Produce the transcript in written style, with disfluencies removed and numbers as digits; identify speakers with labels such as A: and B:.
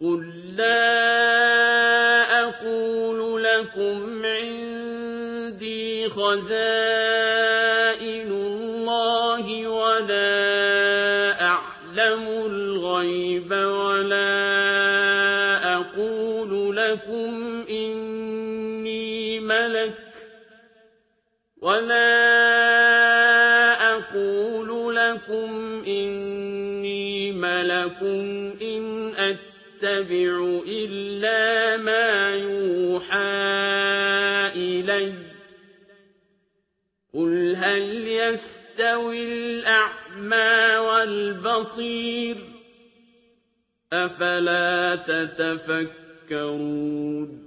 A: قُل لَّا أَقُولُ لَكُمْ عِندِي خَزَائِنُ اللَّهِ وَلَا أَعْلَمُ الْغَيْبَ وَلَا أَقُولُ لَكُمْ إِنِّي مَلَكٌ إِنْ أَتَّبِعُ إِلَّا مَا يُوحَىٰ إِلَيَّ ۚ قُلْ هَلْ يَسْتَوِي الْأَعْمَىٰ وَالْبَصِيرُ ۚ أَفَلَا تَتَفَكَّرُونَ